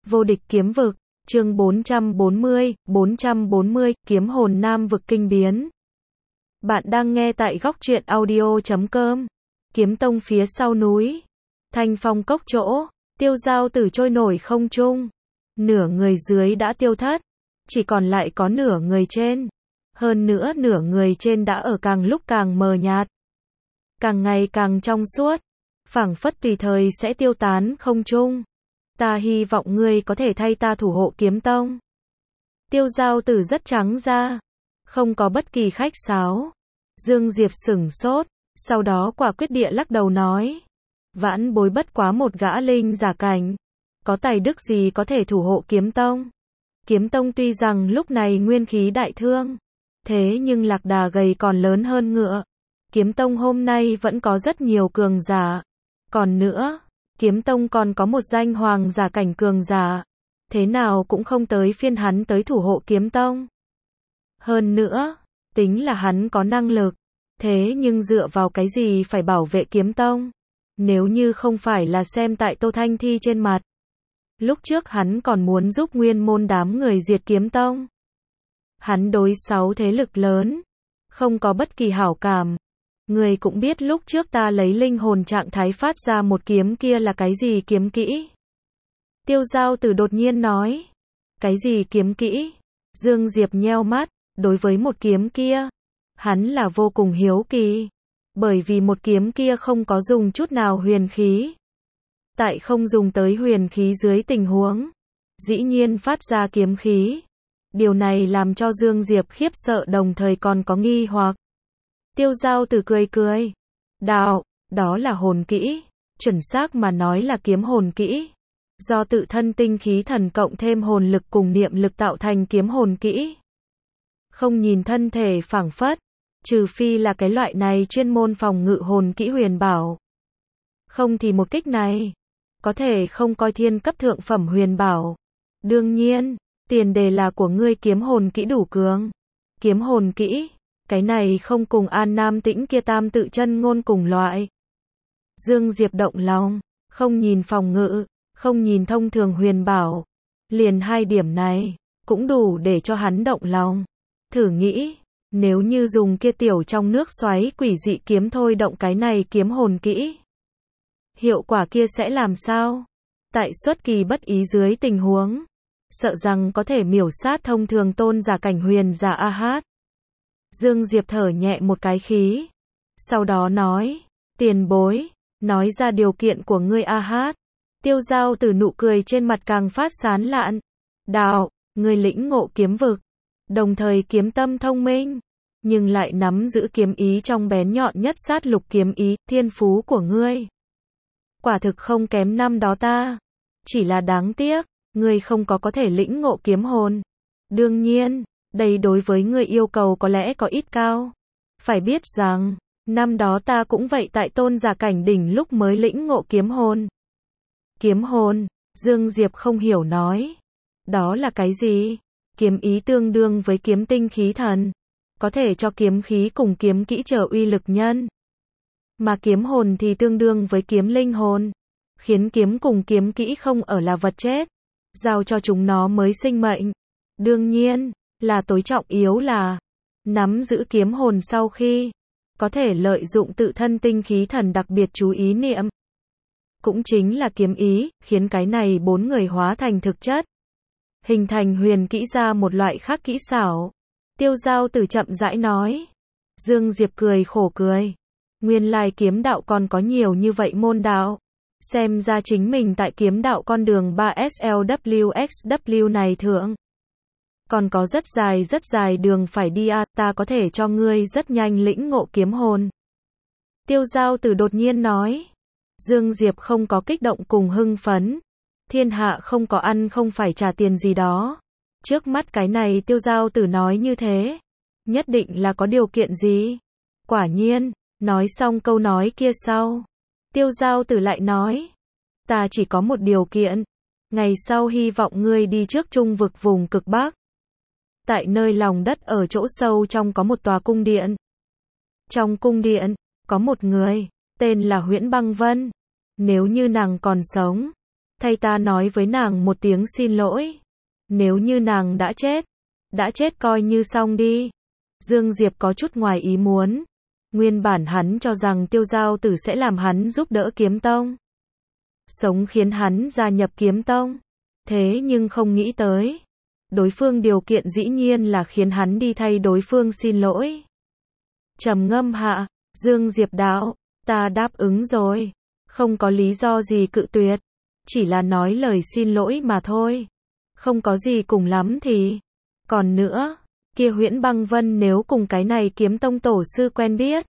Vô địch kiếm vực, chương 440, kiếm hồn nam vực kinh biến. Bạn đang nghe tại góc truyện audio.com. Kiếm tông phía sau núi. Thanh phong cốc chỗ, tiêu giao tử trôi nổi không trung. Nửa người dưới đã tiêu thất, chỉ còn lại có nửa người trên. Hơn nữa nửa người trên đã ở càng lúc càng mờ nhạt, càng ngày càng trong suốt, phảng phất tùy thời sẽ tiêu tán không trung. Ta hy vọng ngươi có thể thay ta thủ hộ kiếm tông. Tiêu giao tử rất trắng ra, không có bất kỳ khách sáo. Dương Diệp sửng sốt, sau đó quả quyết địa lắc đầu nói. Vãn bối bất quá một gã linh giả cảnh, có tài đức gì có thể thủ hộ kiếm tông. Kiếm tông tuy rằng lúc này nguyên khí đại thương, thế nhưng lạc đà gầy còn lớn hơn ngựa. Kiếm tông hôm nay vẫn có rất nhiều cường giả. Còn nữa, kiếm tông còn có một danh hoàng giả cảnh cường giả. Thế nào cũng không tới phiên hắn tới thủ hộ kiếm tông. Hơn nữa, tính là hắn có năng lực, thế nhưng dựa vào cái gì phải bảo vệ kiếm tông? Nếu như không phải là xem tại Tô Thanh Thi trên mặt. Lúc trước hắn còn muốn giúp nguyên môn đám người diệt kiếm tông. Hắn đối 6 thế lực lớn, không có bất kỳ hảo cảm. Người cũng biết lúc trước ta lấy linh hồn trạng thái phát ra một kiếm kia là cái gì kiếm kỹ. Tiêu giao tử đột nhiên nói. Cái gì kiếm kỹ? Dương Diệp nheo mắt, đối với một kiếm kia, hắn là vô cùng hiếu kỳ. Bởi vì một kiếm kia không có dùng chút nào huyền khí. Tại không dùng tới huyền khí dưới tình huống, dĩ nhiên phát ra kiếm khí. Điều này làm cho Dương Diệp khiếp sợ đồng thời còn có nghi hoặc. Tiêu giao tử cười cười. Đạo, đó là hồn kỹ, chuẩn xác mà nói là kiếm hồn kỹ. Do tự thân tinh khí thần cộng thêm hồn lực cùng niệm lực tạo thành kiếm hồn kỹ. Không nhìn thân thể phảng phất, trừ phi là cái loại này chuyên môn phòng ngự hồn kỹ huyền bảo. Không thì một kích này, có thể không coi thiên cấp thượng phẩm huyền bảo. Đương nhiên, tiền đề là của ngươi kiếm hồn kỹ đủ cường. Kiếm hồn kỹ, cái này không cùng An Nam Tĩnh kia tam tự chân ngôn cùng loại. Dương Diệp động lòng, không nhìn phòng ngự, không nhìn thông thường huyền bảo. Liền hai điểm này, cũng đủ để cho hắn động lòng. Thử nghĩ, nếu như dùng kia tiểu trong nước xoáy quỷ dị kiếm thôi động cái này kiếm hồn kỹ. Hiệu quả kia sẽ làm sao? Tại xuất kỳ bất ý dưới tình huống, sợ rằng có thể miểu sát thông thường tôn giả cảnh huyền giả A-hát. Dương Diệp thở nhẹ một cái khí. Sau đó nói, tiền bối, nói ra điều kiện của ngươi A-hát. Tiêu giao tử nụ cười trên mặt càng phát sán lạn. Đạo, ngươi lĩnh ngộ kiếm vực, đồng thời kiếm tâm thông minh, nhưng lại nắm giữ kiếm ý trong bén nhọn nhất sát lục kiếm ý, thiên phú của ngươi. Quả thực không kém năm đó ta. Chỉ là đáng tiếc, ngươi không có thể lĩnh ngộ kiếm hồn. Đương nhiên, đây đối với ngươi yêu cầu có lẽ có ít cao. Phải biết rằng, năm đó ta cũng vậy tại tôn giả cảnh đỉnh lúc mới lĩnh ngộ kiếm hồn. Kiếm hồn, Dương Diệp không hiểu nói. Đó là cái gì? Kiếm ý tương đương với kiếm tinh khí thần. Có thể cho kiếm khí cùng kiếm kỹ trở uy lực nhân. Mà kiếm hồn thì tương đương với kiếm linh hồn. Khiến kiếm cùng kiếm kỹ không ở là vật chết. Giao cho chúng nó mới sinh mệnh. Đương nhiên, là tối trọng yếu là nắm giữ kiếm hồn sau khi có thể lợi dụng tự thân tinh khí thần đặc biệt chú ý niệm. Cũng chính là kiếm ý, khiến cái này 4 người hóa thành thực chất. Hình thành huyền kỹ ra một loại khác kỹ xảo. Tiêu giao tử chậm rãi nói. Dương Diệp cười khổ cười. Nguyên lai kiếm đạo còn có nhiều như vậy môn đạo. Xem ra chính mình tại kiếm đạo con đường 3SLWXW này thượng. Còn có rất dài đường phải đi à, ta có thể cho ngươi rất nhanh lĩnh ngộ kiếm hồn. Tiêu giao tử đột nhiên nói. Dương Diệp không có kích động cùng hưng phấn. Thiên hạ không có ăn không phải trả tiền gì đó. Trước mắt cái này tiêu giao tử nói như thế, nhất định là có điều kiện gì. Quả nhiên, nói xong câu nói kia sau, tiêu giao tử lại nói. Ta chỉ có một điều kiện. Ngày sau hy vọng ngươi đi trước trung vực vùng cực Bắc. Tại nơi lòng đất ở chỗ sâu trong có một tòa cung điện. Trong cung điện, có một người, tên là Huyễn Băng Vân. Nếu như nàng còn sống, thay ta nói với nàng một tiếng xin lỗi. Nếu như nàng đã chết coi như xong đi. Dương Diệp có chút ngoài ý muốn. Nguyên bản hắn cho rằng Tiêu Giao Tử sẽ làm hắn giúp đỡ Kiếm Tông. Sống khiến hắn gia nhập Kiếm Tông. Thế nhưng không nghĩ tới. Đối phương điều kiện dĩ nhiên là khiến hắn đi thay đối phương xin lỗi. Trầm ngâm hạ, Dương Diệp đạo, ta đáp ứng rồi. Không có lý do gì cự tuyệt. Chỉ là nói lời xin lỗi mà thôi. Không có gì cùng lắm thì. Còn nữa, kia Huyễn Băng Vân nếu cùng cái này Kiếm Tông tổ sư quen biết.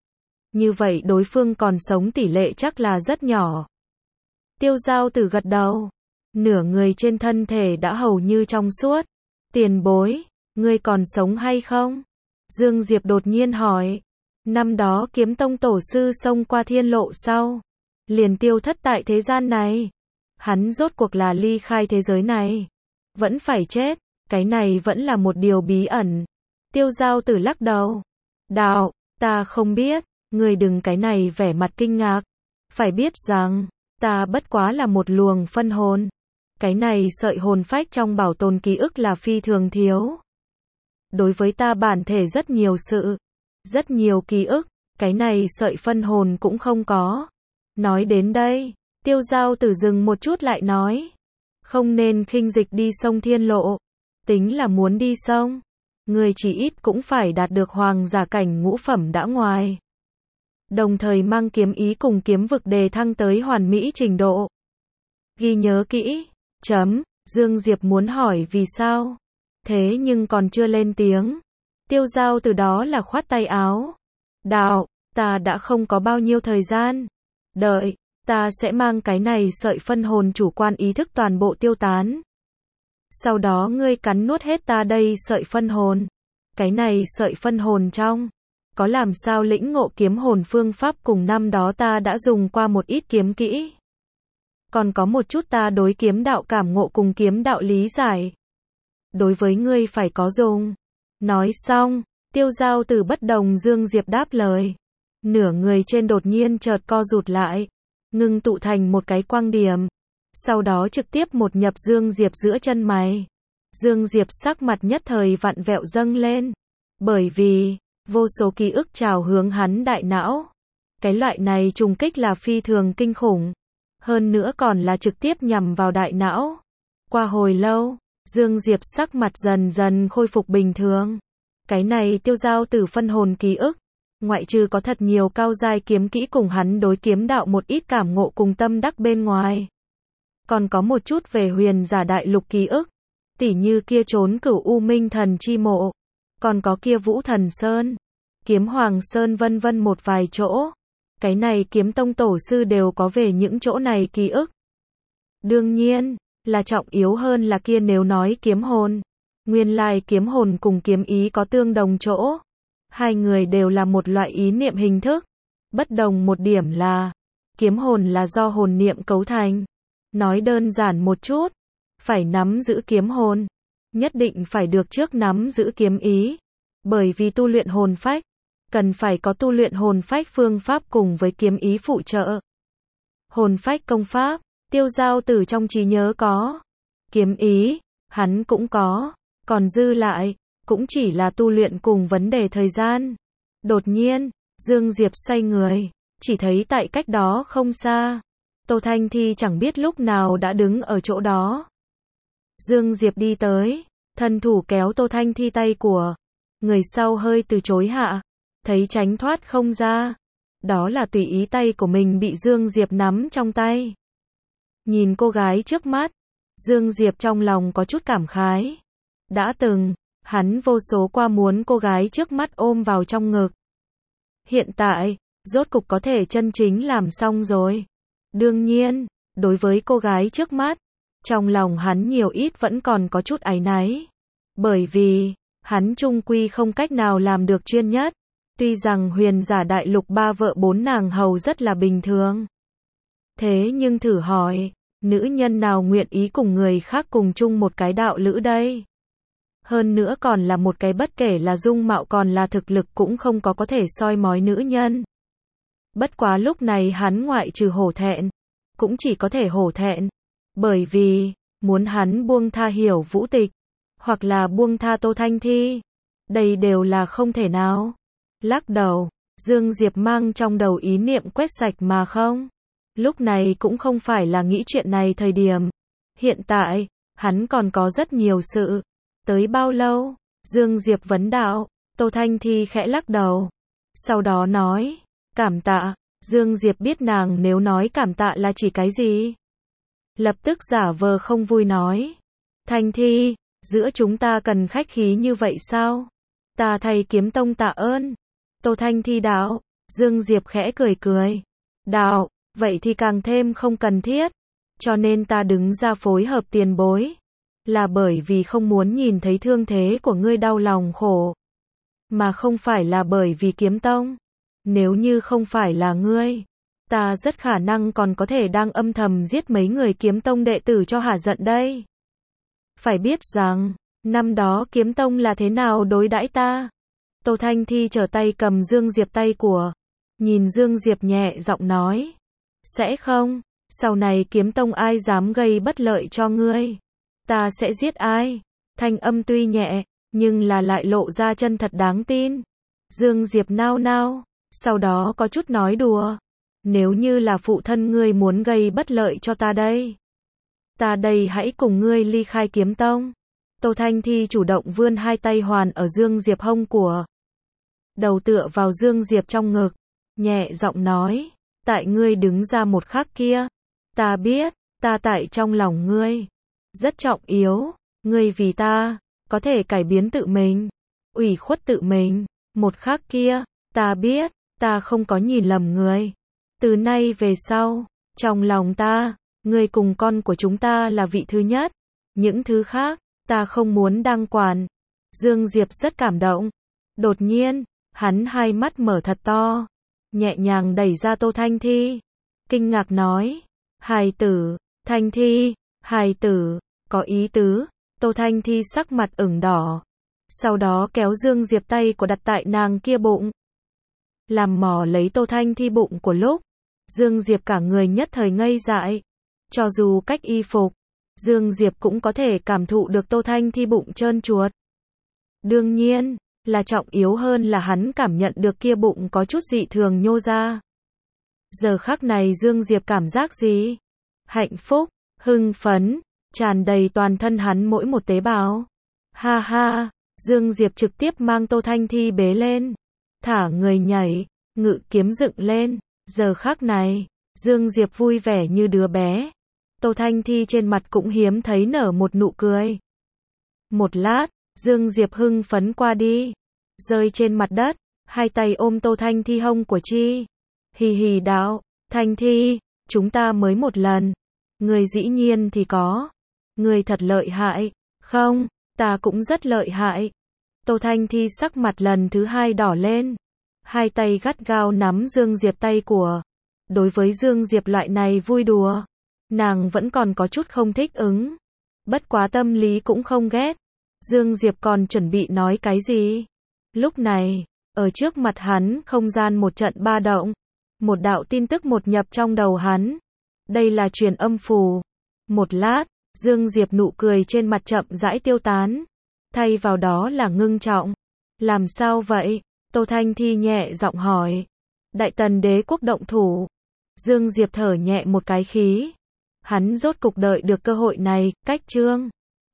Như vậy đối phương còn sống tỷ lệ chắc là rất nhỏ. Tiêu Giao Tử gật đầu. Nửa người trên thân thể đã hầu như trong suốt. Tiền bối, ngươi còn sống hay không? Dương Diệp đột nhiên hỏi. Năm đó Kiếm Tông tổ sư xông qua thiên lộ sau. Liền tiêu thất tại thế gian này. Hắn rốt cuộc là ly khai thế giới này. Vẫn phải chết. Cái này vẫn là một điều bí ẩn. Tiêu Giao Tử lắc đầu. Đạo, ta không biết. Ngươi đừng cái này vẻ mặt kinh ngạc. Phải biết rằng, ta bất quá là một luồng phân hồn. Cái này sợi hồn phách trong bảo tồn ký ức là phi thường thiếu. Đối với ta bản thể rất nhiều sự, rất nhiều ký ức, cái này sợi phân hồn cũng không có. Nói đến đây, Tiêu Giao Tử dừng một chút lại nói. Không nên khinh dịch đi sông thiên lộ. Tính là muốn đi sông. Người chỉ ít cũng phải đạt được hoàng giả cảnh ngũ phẩm đã ngoài. Đồng thời mang kiếm ý cùng kiếm vực đề thăng tới hoàn mỹ trình độ. Ghi nhớ kỹ. Dương Diệp muốn hỏi vì sao. Thế nhưng còn chưa lên tiếng. Tiêu Giao từ đó là khoát tay áo. Đạo, ta đã không có bao nhiêu thời gian. Đợi, ta sẽ mang cái này sợi phân hồn chủ quan ý thức toàn bộ tiêu tán. Sau đó ngươi cắn nuốt hết ta đây sợi phân hồn. Cái này sợi phân hồn trong. Có làm sao lĩnh ngộ kiếm hồn phương pháp cùng năm đó ta đã dùng qua một ít kiếm kỹ. Còn có một chút ta đối kiếm đạo cảm ngộ cùng kiếm đạo lý giải. Đối với ngươi phải có dùng. Nói xong, Tiêu Giao Tử bất đồng Dương Diệp đáp lời. Nửa người trên đột nhiên chợt co rụt lại. Ngưng tụ thành một cái quang điểm. Sau đó trực tiếp một nhập Dương Diệp giữa chân mày. Dương Diệp sắc mặt nhất thời vặn vẹo dâng lên. Bởi vì, vô số ký ức trào hướng hắn đại não. Cái loại này trùng kích là phi thường kinh khủng. Hơn nữa còn là trực tiếp nhằm vào đại não. Qua hồi lâu, Dương Diệp sắc mặt dần dần khôi phục bình thường. Cái này Tiêu Giao Tử phân hồn ký ức. Ngoại trừ có thật nhiều cao giai kiếm kỹ cùng hắn đối kiếm đạo một ít cảm ngộ cùng tâm đắc bên ngoài. Còn có một chút về huyền giả đại lục ký ức. Tỉ như kia trốn Cửu U Minh Thần chi mộ. Còn có kia Vũ Thần Sơn, Kiếm Hoàng Sơn vân vân một vài chỗ. Cái này Kiếm Tông tổ sư đều có về những chỗ này ký ức. Đương nhiên, là trọng yếu hơn là kia nếu nói kiếm hồn. Nguyên lai kiếm hồn cùng kiếm ý có tương đồng chỗ. Hai người đều là một loại ý niệm hình thức. Bất đồng một điểm là, kiếm hồn là do hồn niệm cấu thành. Nói đơn giản một chút, phải nắm giữ kiếm hồn. Nhất định phải được trước nắm giữ kiếm ý. Bởi vì tu luyện hồn phách, cần phải có tu luyện hồn phách phương pháp cùng với kiếm ý phụ trợ. Hồn phách công pháp, Tiêu Giao Tử trong trí nhớ có. Kiếm ý, hắn cũng có. Còn dư lại, cũng chỉ là tu luyện cùng vấn đề thời gian. Đột nhiên, Dương Diệp xoay người, chỉ thấy tại cách đó không xa. Tô Thanh Thi chẳng biết lúc nào đã đứng ở chỗ đó. Dương Diệp đi tới, thân thủ kéo Tô Thanh Thi tay của người sau hơi từ chối hạ, thấy tránh thoát không ra. Đó là tùy ý tay của mình bị Dương Diệp nắm trong tay. Nhìn cô gái trước mắt, Dương Diệp trong lòng có chút cảm khái. Đã từng, hắn vô số qua muốn cô gái trước mắt ôm vào trong ngực. Hiện tại, rốt cục có thể chân chính làm xong rồi. Đương nhiên, đối với cô gái trước mắt, trong lòng hắn nhiều ít vẫn còn có chút áy náy. Bởi vì, hắn chung quy không cách nào làm được chuyên nhất. Tuy rằng huyền giả đại lục 3 vợ 4 nàng hầu rất là bình thường. Thế nhưng thử hỏi, nữ nhân nào nguyện ý cùng người khác cùng chung một cái đạo lữ đây? Hơn nữa còn là một cái bất kể là dung mạo còn là thực lực cũng không có thể soi mói nữ nhân. Bất quá lúc này hắn ngoại trừ hổ thẹn, cũng chỉ có thể hổ thẹn. Bởi vì, muốn hắn buông tha Hiểu Vũ Tịch, hoặc là buông tha Tô Thanh Thi. Đây đều là không thể nào. Lắc đầu, Dương Diệp mang trong đầu ý niệm quét sạch mà không. Lúc này cũng không phải là nghĩ chuyện này thời điểm. Hiện tại, hắn còn có rất nhiều sự. Tới bao lâu? Dương Diệp vấn đạo. Tô Thanh Thi khẽ lắc đầu. Sau đó nói, cảm tạ. Dương Diệp biết nàng nếu nói cảm tạ là chỉ cái gì. Lập tức giả vờ không vui nói. Thanh Thi, giữa chúng ta cần khách khí như vậy sao? Ta thay Kiếm Tông tạ ơn. Tô Thanh Thi đạo. Dương Diệp khẽ cười cười. Đạo, vậy thì càng thêm không cần thiết. Cho nên ta đứng ra phối hợp tiền bối. Là bởi vì không muốn nhìn thấy thương thế của ngươi đau lòng khổ. Mà không phải là bởi vì Kiếm Tông. Nếu như không phải là ngươi, ta rất khả năng còn có thể đang âm thầm giết mấy người Kiếm Tông đệ tử cho hả giận đây. Phải biết rằng, năm đó Kiếm Tông là thế nào đối đãi ta. Tô Thanh Thi trở tay cầm Dương Diệp tay của. Nhìn Dương Diệp nhẹ giọng nói. Sẽ không, sau này Kiếm Tông ai dám gây bất lợi cho ngươi. Ta sẽ giết ai. Thanh âm tuy nhẹ, nhưng là lại lộ ra chân thật đáng tin. Dương Diệp nao nao, sau đó có chút nói đùa. Nếu như là phụ thân ngươi muốn gây bất lợi cho ta đây. Ta đây hãy cùng ngươi ly khai Kiếm Tông. Tô Thanh Thi chủ động vươn hai tay hoàn ở Dương Diệp hông của. Đầu tựa vào Dương Diệp trong ngực. Nhẹ giọng nói. Tại ngươi đứng ra một khắc kia. Ta biết, ta tại trong lòng ngươi. Rất trọng yếu. Ngươi vì ta, có thể cải biến tự mình. Ủy khuất tự mình. Một khắc kia, ta biết, ta không có nhìn lầm ngươi. Từ nay về sau, trong lòng ta, ngươi cùng con của chúng ta là vị thứ nhất. Những thứ khác, ta không muốn đang quản. Dương Diệp rất cảm động. Đột nhiên, hắn hai mắt mở thật to. Nhẹ nhàng đẩy ra Tô Thanh Thi. Kinh ngạc nói. Hài tử, Thanh Thi, hài tử, có ý tứ. Tô Thanh Thi sắc mặt ửng đỏ. Sau đó kéo Dương Diệp tay của đặt tại nàng kia bụng. Làm mò lấy Tô Thanh Thi bụng của lúc. Dương Diệp cả người nhất thời ngây dại. Cho dù cách y phục, Dương Diệp cũng có thể cảm thụ được Tô Thanh Thi bụng trơn truột. Đương nhiên, là trọng yếu hơn là hắn cảm nhận được kia bụng có chút dị thường nhô ra. Giờ khắc này Dương Diệp cảm giác gì? Hạnh phúc, hưng phấn, tràn đầy toàn thân hắn mỗi một tế bào. Ha ha, Dương Diệp trực tiếp mang Tô Thanh Thi bế lên. Thả người nhảy, ngự kiếm dựng lên. Giờ khắc này, Dương Diệp vui vẻ như đứa bé. Tô Thanh Thi trên mặt cũng hiếm thấy nở một nụ cười. Một lát, Dương Diệp hưng phấn qua đi. Rơi trên mặt đất, hai tay ôm Tô Thanh Thi hông của chi. Hì hì đạo, Thanh Thi, chúng ta mới một lần. Người dĩ nhiên thì có. Người thật lợi hại. Không, ta cũng rất lợi hại. Tô Thanh Thi sắc mặt lần thứ hai đỏ lên. Hai tay gắt gao nắm Dương Diệp tay của. Đối với Dương Diệp loại này vui đùa, nàng vẫn còn có chút không thích ứng. Bất quá tâm lý cũng không ghét. Dương Diệp còn chuẩn bị nói cái gì. Lúc này, ở trước mặt hắn không gian một trận ba động. Một đạo tin tức một nhập trong đầu hắn. Đây là truyền âm phù. Một lát, Dương Diệp nụ cười trên mặt chậm rãi tiêu tán. Thay vào đó là ngưng trọng. Làm sao vậy? Tô Thanh Thi nhẹ giọng hỏi. Đại Tần Đế quốc động thủ. Dương Diệp thở nhẹ một cái khí. Hắn rốt cục đợi được cơ hội này, cách chương